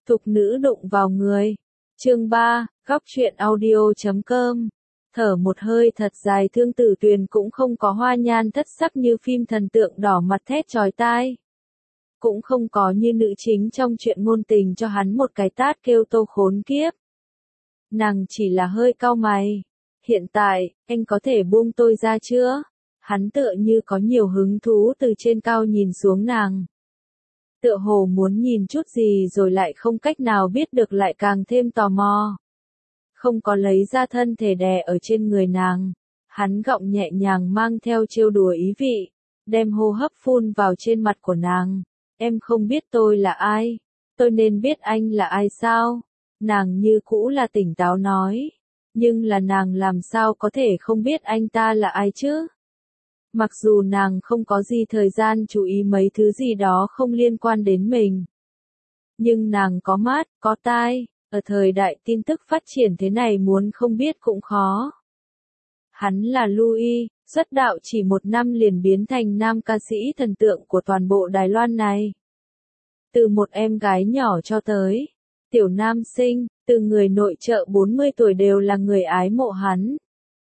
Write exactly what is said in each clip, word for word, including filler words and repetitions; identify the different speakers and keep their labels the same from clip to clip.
Speaker 1: Thục nữ đụng vào người. Chương ba, góc truyện audio chấm com. Thở một hơi thật dài, Thương Tử Tuyền cũng không có hoa nhan thất sắc như phim thần tượng đỏ mặt thét chói tai. Cũng không có như nữ chính trong chuyện ngôn tình cho hắn một cái tát kêu tô khốn kiếp. Nàng chỉ là hơi cau mày. Hiện tại, anh có thể buông tôi ra chưa? Hắn tựa như có nhiều hứng thú từ trên cao nhìn xuống nàng. Tựa hồ muốn nhìn chút gì rồi lại không cách nào biết được, lại càng thêm tò mò. Không có lấy ra thân thể đè ở trên người nàng. Hắn gọng nhẹ nhàng mang theo trêu đùa ý vị. Đem hô hấp phun vào trên mặt của nàng. Em không biết tôi là ai. Tôi nên biết anh là ai sao? Nàng như cũ là tỉnh táo nói. Nhưng là nàng làm sao có thể không biết anh ta là ai chứ? Mặc dù nàng không có gì thời gian chú ý mấy thứ gì đó không liên quan đến mình. Nhưng nàng có mắt, có tai, ở thời đại tin tức phát triển thế này muốn không biết cũng khó. Hắn là Louis, xuất đạo chỉ một năm liền biến thành nam ca sĩ thần tượng của toàn bộ Đài Loan này. Từ một em gái nhỏ cho tới tiểu nam sinh, từ người nội trợ bốn mươi tuổi đều là người ái mộ hắn.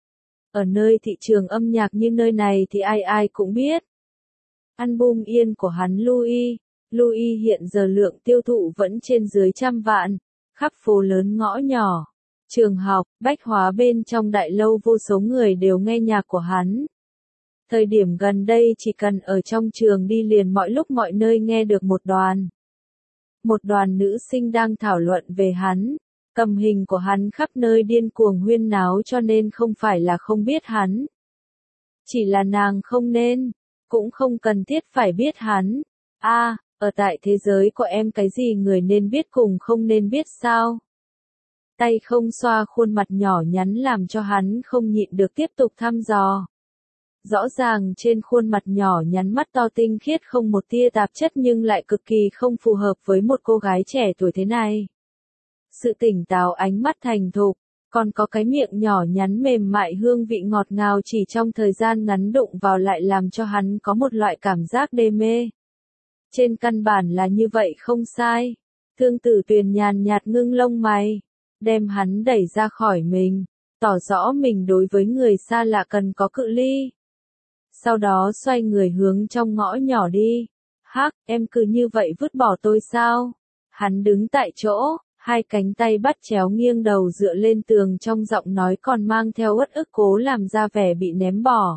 Speaker 1: Ở nơi thị trường âm nhạc như nơi này thì ai ai cũng biết. Album Yên của hắn Louis, Louis hiện giờ lượng tiêu thụ vẫn trên dưới trăm vạn, khắp phố lớn ngõ nhỏ, trường học, bách hóa bên trong đại lâu vô số người đều nghe nhạc của hắn. Thời điểm gần đây chỉ cần ở trong trường đi liền mọi lúc mọi nơi nghe được một đoàn. Một đoàn nữ sinh đang thảo luận về hắn. Cầm hình của hắn khắp nơi điên cuồng huyên náo, cho nên không phải là không biết hắn. Chỉ là nàng không nên, cũng không cần thiết phải biết hắn. A, à, ở tại thế giới của em cái gì người nên biết cùng không nên biết sao? Tay không xoa khuôn mặt nhỏ nhắn làm cho hắn không nhịn được tiếp tục thăm dò. Rõ ràng trên khuôn mặt nhỏ nhắn mắt to tinh khiết không một tia tạp chất nhưng lại cực kỳ không phù hợp với một cô gái trẻ tuổi thế này. Sự tỉnh táo, ánh mắt thành thục, còn có cái miệng nhỏ nhắn mềm mại hương vị ngọt ngào chỉ trong thời gian ngắn đụng vào lại làm cho hắn có một loại cảm giác đê mê. Trên căn bản là như vậy không sai. Thương Tử Tuyền nhàn nhạt ngưng lông mày, đem hắn đẩy ra khỏi mình, tỏ rõ mình đối với người xa lạ cần có cự ly. Sau đó xoay người hướng trong ngõ nhỏ đi. Hắc, em cứ như vậy vứt bỏ tôi sao? Hắn đứng tại chỗ. Hai cánh tay bắt chéo nghiêng đầu dựa lên tường, trong giọng nói còn mang theo uất ức cố làm ra vẻ bị ném bỏ.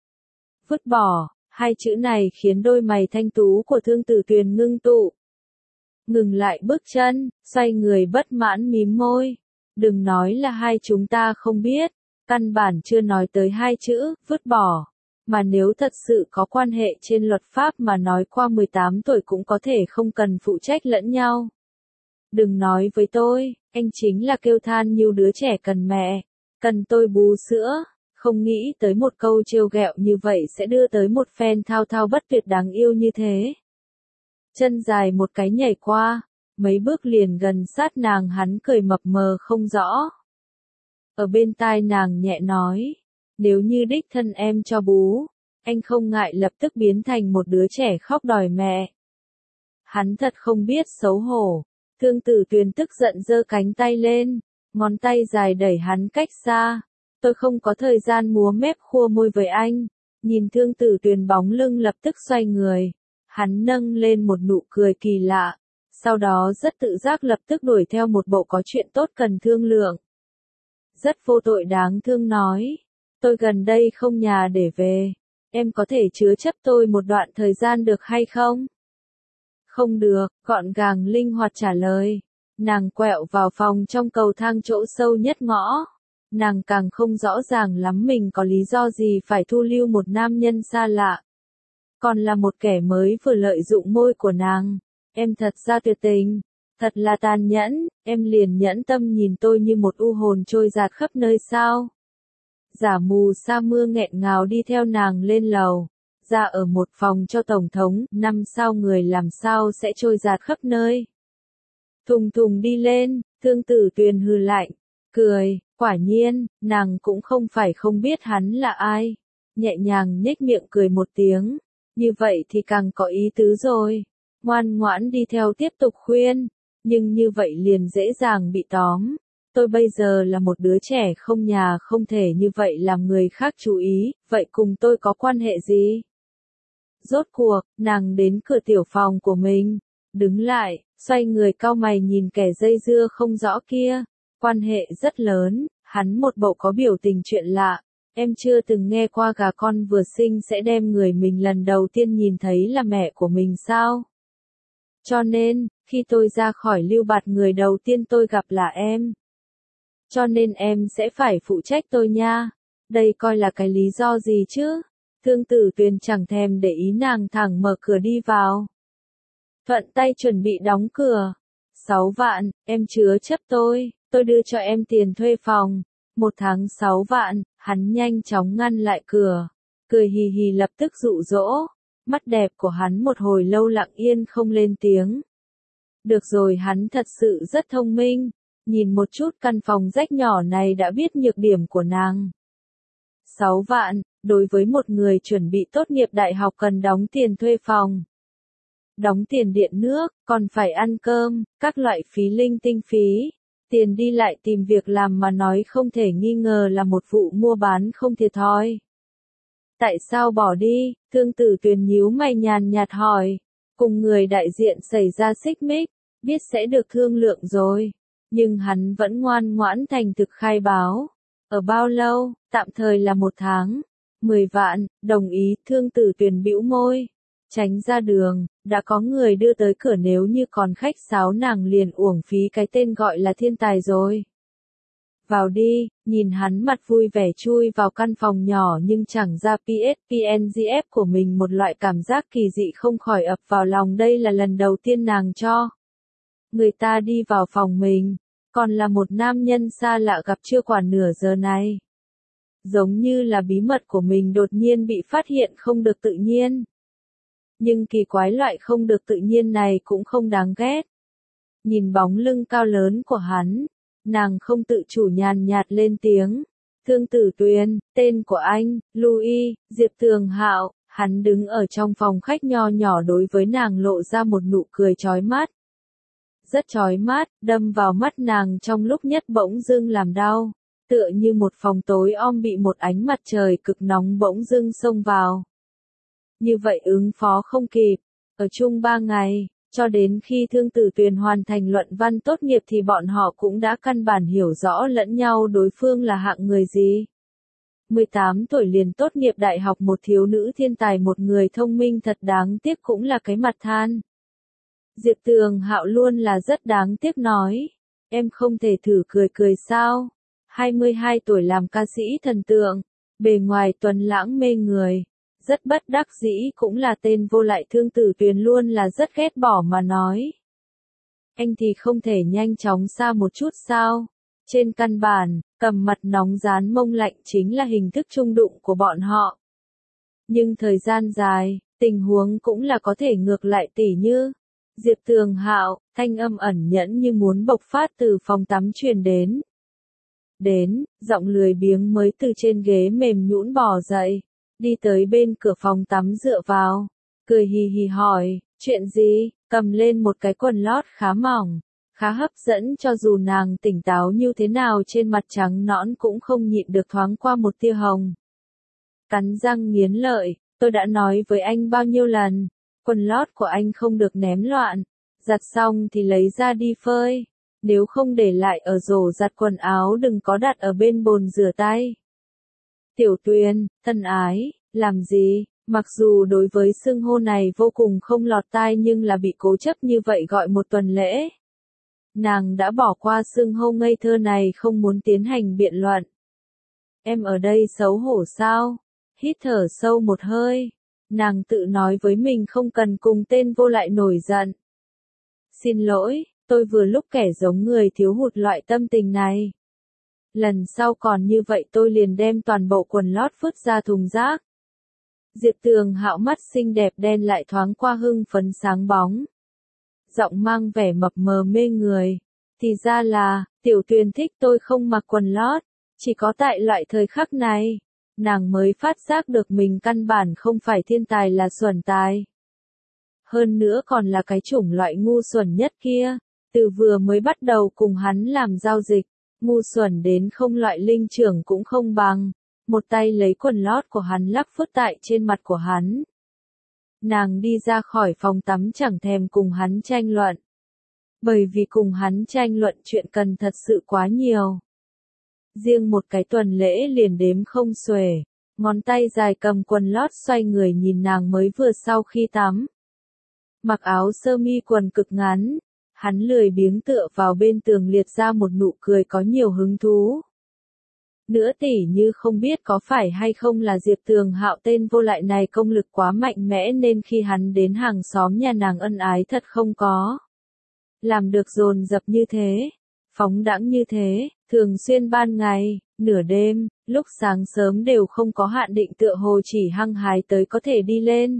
Speaker 1: Vứt bỏ, hai chữ này khiến đôi mày thanh tú của Thương Tử Tuyền ngưng tụ. Ngừng lại bước chân, xoay người bất mãn mím môi. Đừng nói là hai chúng ta không biết, căn bản chưa nói tới hai chữ, vứt bỏ. Mà nếu thật sự có quan hệ trên luật pháp mà nói qua mười tám tuổi cũng có thể không cần phụ trách lẫn nhau. Đừng nói với tôi, anh chính là kêu than như đứa trẻ cần mẹ, cần tôi bú sữa, không nghĩ tới một câu trêu ghẹo như vậy sẽ đưa tới một phen thao thao bất tuyệt đáng yêu như thế. Chân dài một cái nhảy qua, mấy bước liền gần sát nàng, hắn cười mập mờ không rõ. Ở bên tai nàng nhẹ nói, nếu như đích thân em cho bú, anh không ngại lập tức biến thành một đứa trẻ khóc đòi mẹ. Hắn thật không biết xấu hổ. Thương Tử Tuyền tức giận giơ cánh tay lên, ngón tay dài đẩy hắn cách xa. Tôi không có thời gian múa mép khua môi với anh. Nhìn Thương Tử Tuyền bóng lưng lập tức xoay người. Hắn nâng lên một nụ cười kỳ lạ. Sau đó rất tự giác lập tức đuổi theo một bộ có chuyện tốt cần thương lượng. Rất vô tội đáng thương nói. Tôi gần đây không nhà để về. Em có thể chứa chấp tôi một đoạn thời gian được hay không? Không được, gọn gàng linh hoạt trả lời. Nàng quẹo vào phòng trong cầu thang chỗ sâu nhất ngõ. Nàng càng không rõ ràng lắm mình có lý do gì phải thu lưu một nam nhân xa lạ. Còn là một kẻ mới vừa lợi dụng môi của nàng. Em thật ra tuyệt tình, thật là tàn nhẫn, em liền nhẫn tâm nhìn tôi như một u hồn trôi dạt khắp nơi sao. Giả mù sa mưa nghẹn ngào đi theo nàng lên lầu. Ra ở một phòng cho tổng thống, năm sao người làm sao sẽ trôi dạt khắp nơi. Thùng thùng đi lên, Thương Tử Tuyền hừ lạnh, cười, quả nhiên, nàng cũng không phải không biết hắn là ai. Nhẹ nhàng nhếch miệng cười một tiếng, như vậy thì càng có ý tứ rồi. Ngoan ngoãn đi theo tiếp tục khuyên, Nhưng như vậy liền dễ dàng bị tóm. Tôi bây giờ là một đứa trẻ không nhà không thể như vậy làm người khác chú ý, vậy cùng tôi có quan hệ gì? Rốt cuộc, nàng đến cửa tiểu phòng của mình, đứng lại, xoay người cau mày nhìn kẻ dây dưa không rõ kia. Quan hệ rất lớn, hắn một bộ có biểu tình chuyện lạ. Em chưa từng nghe qua gà con vừa sinh sẽ đem người mình lần đầu tiên nhìn thấy là mẹ của mình sao? Cho nên, khi tôi ra khỏi Lưu Bạt người đầu tiên tôi gặp là em. Cho nên em sẽ phải phụ trách tôi nha. Đây coi là cái lý do gì chứ? Thương Tử Tuyền chẳng thèm để ý nàng thẳng mở cửa đi vào. Thuận tay chuẩn bị đóng cửa. Sáu vạn, em chứa chấp tôi, tôi đưa cho em tiền thuê phòng. Một tháng sáu vạn, hắn nhanh chóng ngăn lại cửa. Cười hì hì lập tức dụ dỗ. Mắt đẹp của hắn một hồi lâu lặng yên không lên tiếng. Được rồi, hắn thật sự rất thông minh. Nhìn một chút căn phòng rách nhỏ này đã biết nhược điểm của nàng. Sáu vạn, đối với một người chuẩn bị tốt nghiệp đại học cần đóng tiền thuê phòng. Đóng tiền điện nước, còn phải ăn cơm, các loại phí linh tinh phí. Tiền đi lại tìm việc làm mà nói không thể nghi ngờ là một vụ mua bán không thiệt thòi. Tại sao bỏ đi? Thương Tử Tuyền nhíu mày nhàn nhạt hỏi. Cùng người đại diện xảy ra xích mích, biết sẽ được thương lượng rồi. Nhưng hắn vẫn ngoan ngoãn thành thực khai báo. Ở bao lâu? Tạm thời là một tháng. Mười vạn, đồng ý. Thương Tử Tuyền bĩu môi. Tránh ra đường, đã có người đưa tới cửa, nếu như còn khách sáo nàng liền uổng phí cái tên gọi là thiên tài rồi. Vào đi, nhìn hắn mặt vui vẻ chui vào căn phòng nhỏ nhưng chẳng ra pê ét pê en giê ép của mình, một loại cảm giác kỳ dị không khỏi ập vào lòng. Đây là lần đầu tiên nàng cho người ta đi vào phòng mình, còn là một nam nhân xa lạ gặp chưa quả nửa giờ này. Giống như là bí mật của mình đột nhiên bị phát hiện không được tự nhiên. Nhưng kỳ quái loại không được tự nhiên này cũng không đáng ghét. Nhìn bóng lưng cao lớn của hắn, nàng không tự chủ nhàn nhạt lên tiếng. Thương Tử Tuyền, tên của anh, Louis, Diệp Tường Hạo. Hắn đứng ở trong phòng khách nho nhỏ đối với nàng lộ ra một nụ cười chói mắt. Rất chói mắt, đâm vào mắt nàng trong lúc nhất bỗng dưng làm đau. Tựa như một phòng tối om bị một ánh mặt trời cực nóng bỗng dưng xông vào. Như vậy ứng phó không kịp. Ở chung ba ngày, cho đến khi Thương Tử Tuyền hoàn thành luận văn tốt nghiệp thì bọn họ cũng đã căn bản hiểu rõ lẫn nhau đối phương là hạng người gì. mười tám tuổi liền tốt nghiệp đại học, một thiếu nữ thiên tài, một người thông minh thật đáng tiếc, cũng là cái mặt than. Diệp Tường Hạo luôn là rất đáng tiếc nói. Em không thể thử cười cười sao? hai mươi hai tuổi làm ca sĩ thần tượng, bề ngoài tuấn lãng mê người. Rất bất đắc dĩ cũng là tên vô lại. Thương Tử Tuyền luôn là rất ghét bỏ mà nói. Anh thì không thể nhanh chóng xa một chút sao? Trên căn bản, cầm mặt nóng dán mông lạnh chính là hình thức chung đụng của bọn họ. Nhưng thời gian dài, tình huống cũng là có thể ngược lại, tỉ như Diệp Tường Hạo, thanh âm ẩn nhẫn như muốn bộc phát từ phòng tắm truyền đến. Đến, giọng lười biếng mới từ trên ghế mềm nhũn bò dậy. Đi tới bên cửa phòng tắm dựa vào, cười hì hì hỏi, chuyện gì? Cầm lên một cái quần lót khá mỏng, khá hấp dẫn, cho dù nàng tỉnh táo như thế nào trên mặt trắng nõn cũng không nhịn được thoáng qua một tia hồng. Cắn răng nghiến lợi, tôi đã nói với anh bao nhiêu lần, quần lót của anh không được ném loạn, giặt xong thì lấy ra đi phơi, nếu không để lại ở rổ giặt quần áo, đừng có đặt ở bên bồn rửa tay. Tiểu Tuyền, thân ái, làm gì? Mặc dù đối với xưng hô này vô cùng không lọt tai nhưng là bị cố chấp như vậy gọi một tuần lễ. Nàng đã bỏ qua xưng hô ngây thơ này, không muốn tiến hành biện luận. Em ở đây xấu hổ sao? Hít thở sâu một hơi. Nàng tự nói với mình không cần cùng tên vô lại nổi giận. Xin lỗi, tôi vừa lúc kẻ giống người thiếu hụt loại tâm tình này. Lần sau còn như vậy tôi liền đem toàn bộ quần lót vứt ra thùng rác. Diệp Tường Hạo mắt xinh đẹp đen lại thoáng qua hưng phấn sáng bóng. Giọng mang vẻ mập mờ mê người. Thì ra là, Tiểu Tuyền thích tôi không mặc quần lót. Chỉ có tại loại thời khắc này, nàng mới phát giác được mình căn bản không phải thiên tài, là xuẩn tài. Hơn nữa còn là cái chủng loại ngu xuẩn nhất kia. Từ vừa mới bắt đầu cùng hắn làm giao dịch, ngu xuẩn đến không loại linh trưởng cũng không bằng, một tay lấy quần lót của hắn lắc phớt tại trên mặt của hắn. Nàng đi ra khỏi phòng tắm chẳng thèm cùng hắn tranh luận. Bởi vì cùng hắn tranh luận chuyện cần thật sự quá nhiều. Riêng một cái tuần lễ liền đếm không xuể, ngón tay dài cầm quần lót xoay người nhìn nàng mới vừa sau khi tắm. Mặc áo sơ mi quần cực ngắn, hắn lười biếng tựa vào bên tường liệt ra một nụ cười có nhiều hứng thú. Nữa tỉ như không biết có phải hay không là Diệp Tường Hạo tên vô lại này công lực quá mạnh mẽ nên khi hắn đến hàng xóm nhà nàng ân ái thật không có. Làm được dồn dập như thế, phóng đãng như thế, thường xuyên ban ngày, nửa đêm, lúc sáng sớm đều không có hạn định tựa hồ chỉ hăng hái tới có thể đi lên.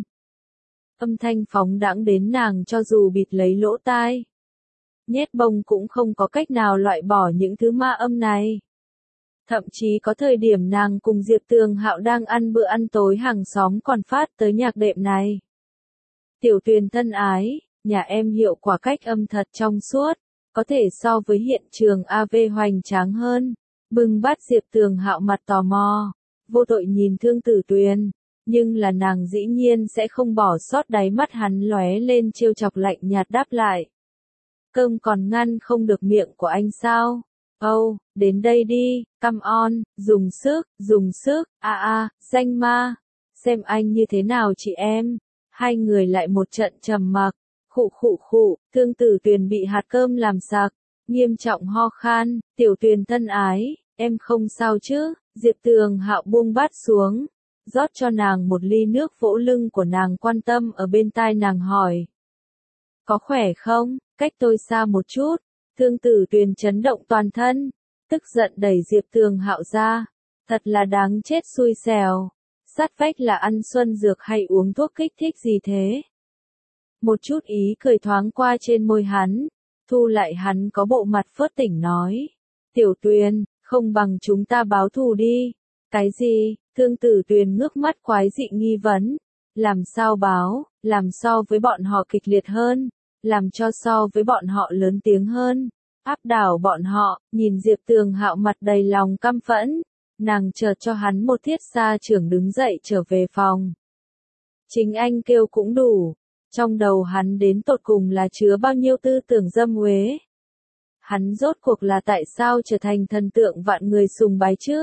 Speaker 1: Âm thanh phóng đãng đến nàng cho dù bịt lấy lỗ tai. Nhét bông cũng không có cách nào loại bỏ những thứ ma âm này. Thậm chí có thời điểm nàng cùng Diệp Tường Hạo đang ăn bữa ăn tối hàng xóm còn phát tới nhạc đệm này. Tiểu Tuyền thân ái, nhà em hiệu quả cách âm thật trong suốt, có thể so với hiện trường a vê hoành tráng hơn. Bừng bát Diệp Tường Hạo mặt tò mò, vô tội nhìn Thương Tử Tuyền, nhưng là nàng dĩ nhiên sẽ không bỏ sót đáy mắt hắn lóe lên trêu chọc lạnh nhạt đáp lại. Cơm còn ngăn không được miệng của anh sao? Oh, đến đây đi, come on, dùng sức, dùng sức, a à, a, à, danh ma, xem anh như thế nào chị em. Hai người lại một trận trầm mặc, khụ khụ khụ, Thương Tử Tuyền bị hạt cơm làm sặc, nghiêm trọng ho khan, Tiểu Tuyền thân ái, em không sao chứ? Diệp Tường Hạo buông bát xuống, rót cho nàng một ly nước vỗ lưng của nàng quan tâm ở bên tai nàng hỏi. Có khỏe không? Cách tôi xa một chút. Thương Tử Tuyền chấn động toàn thân, tức giận đẩy Diệp Tường Hạo ra, thật là đáng chết xui xẻo, sát vách là ăn xuân dược hay uống thuốc kích thích gì thế? Một chút ý cười thoáng qua trên môi hắn, thu lại hắn có bộ mặt phớt tỉnh nói, Tiểu Tuyền, không bằng chúng ta báo thù đi. Cái gì? Thương Tử Tuyền ngước mắt quái dị nghi vấn, làm sao báo, làm so với bọn họ kịch liệt hơn. Làm cho so với bọn họ lớn tiếng hơn, áp đảo bọn họ. Nhìn Diệp Tường Hạo mặt đầy lòng căm phẫn, nàng chợt cho hắn một thiết xa trưởng đứng dậy trở về phòng. Chính anh kêu cũng đủ, trong đầu hắn đến tột cùng là chứa bao nhiêu tư tưởng dâm uế. Hắn rốt cuộc là tại sao trở thành thần tượng vạn người sùng bái chứ?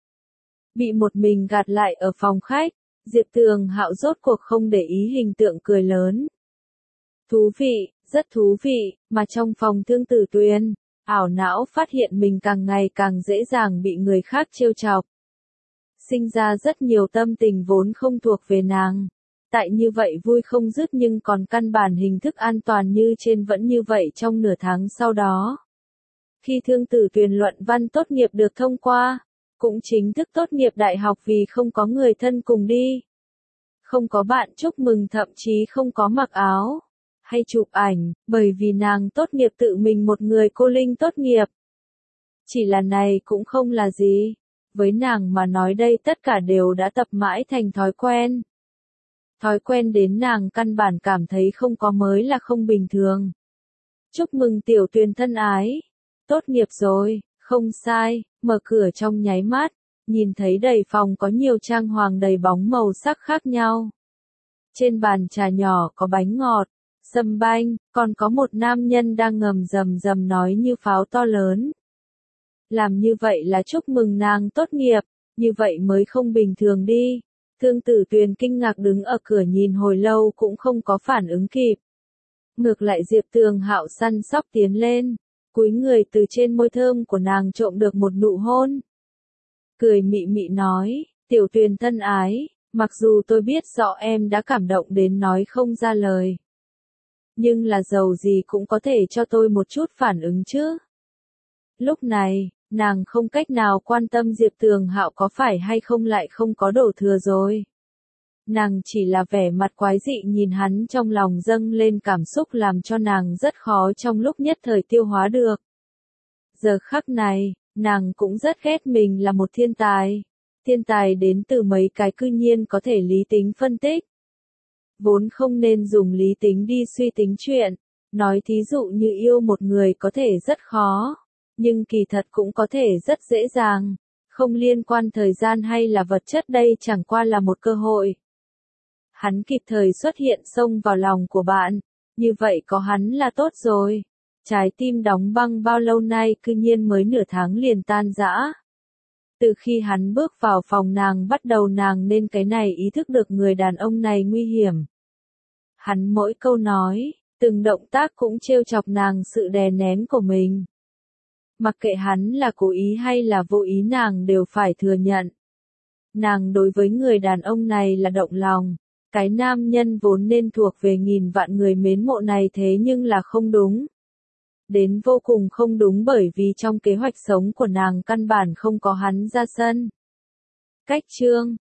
Speaker 1: Bị một mình gạt lại ở phòng khách, Diệp Tường Hạo rốt cuộc không để ý hình tượng cười lớn. Thú vị, rất thú vị, mà trong phòng Thương Tử Tuyền, ảo não phát hiện mình càng ngày càng dễ dàng bị người khác trêu chọc. Sinh ra rất nhiều tâm tình vốn không thuộc về nàng. Tại như vậy vui không dứt nhưng còn căn bản hình thức an toàn như trên vẫn như vậy trong nửa tháng sau đó. Khi Thương Tử Tuyền luận văn tốt nghiệp được thông qua, cũng chính thức tốt nghiệp đại học vì không có người thân cùng đi. Không có bạn chúc mừng thậm chí không có mặc áo hay chụp ảnh, bởi vì nàng tốt nghiệp tự mình một người cô linh tốt nghiệp. Chỉ là này cũng không là gì. Với nàng mà nói đây tất cả đều đã tập mãi thành thói quen. Thói quen đến nàng căn bản cảm thấy không có mới là không bình thường. Chúc mừng Tiểu Tuyền thân ái. Tốt nghiệp rồi, không sai, mở cửa trong nháy mắt, nhìn thấy đầy phòng có nhiều trang hoàng đầy bóng màu sắc khác nhau. Trên bàn trà nhỏ có bánh ngọt, sâm banh, còn có một nam nhân đang ngầm rầm rầm nói như pháo to lớn. Làm như vậy là chúc mừng nàng tốt nghiệp, như vậy mới không bình thường đi. Thương Tử Tuyền kinh ngạc đứng ở cửa nhìn hồi lâu cũng không có phản ứng kịp. Ngược lại Diệp Tường Hạo săn sóc tiến lên, cúi người từ trên môi thơm của nàng trộm được một nụ hôn. Cười mị mị nói, Tiểu Tuyền thân ái, mặc dù tôi biết rõ em đã cảm động đến nói không ra lời. Nhưng là dầu gì cũng có thể cho tôi một chút phản ứng chứ. Lúc này, nàng không cách nào quan tâm Diệp Tường Hạo có phải hay không lại không có đổ thừa rồi. Nàng chỉ là vẻ mặt quái dị nhìn hắn trong lòng dâng lên cảm xúc làm cho nàng rất khó trong lúc nhất thời tiêu hóa được. Giờ khắc này, nàng cũng rất ghét mình là một thiên tài. Thiên tài đến từ mấy cái cư nhiên có thể lý tính phân tích. Vốn không nên dùng lý tính đi suy tính chuyện, Nói thí dụ như yêu một người có thể rất khó, nhưng kỳ thật cũng có thể rất dễ dàng, không liên quan thời gian hay là vật chất, đây chẳng qua là một cơ hội. Hắn kịp thời xuất hiện xông vào lòng của bạn, như vậy có hắn là tốt rồi. Trái tim đóng băng bao lâu nay cư nhiên mới nửa tháng liền tan rã. Từ khi hắn bước vào phòng nàng bắt đầu nàng nên cái này ý thức được người đàn ông này nguy hiểm. Hắn mỗi câu nói, từng động tác cũng trêu chọc nàng sự đè nén của mình. Mặc kệ hắn là cố ý hay là vô ý nàng đều phải thừa nhận. Nàng đối với người đàn ông này là động lòng. Cái nam nhân vốn nên thuộc về nghìn vạn người mến mộ này thế nhưng là không đúng. Đến vô cùng không đúng bởi vì trong kế hoạch sống của nàng căn bản không có hắn ra sân. Cách chương